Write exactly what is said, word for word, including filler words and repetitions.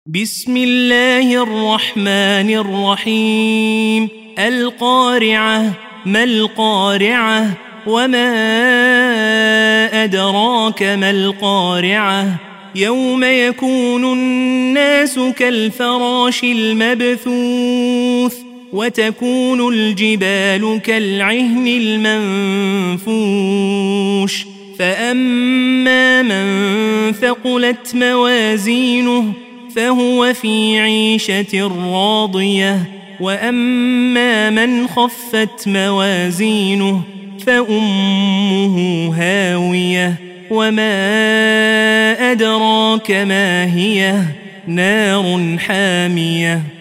بسم الله الرحمن الرحيم القارعة ما القارعة وما أدراك ما القارعة يوم يكون الناس كالفراش المبثوث وتكون الجبال كالعهن المنفوش فأما من ثقلت موازينه فهو في عيشة راضية وأما من خفت موازينه فأمه هاوية وما أدراك ما هي نار حامية.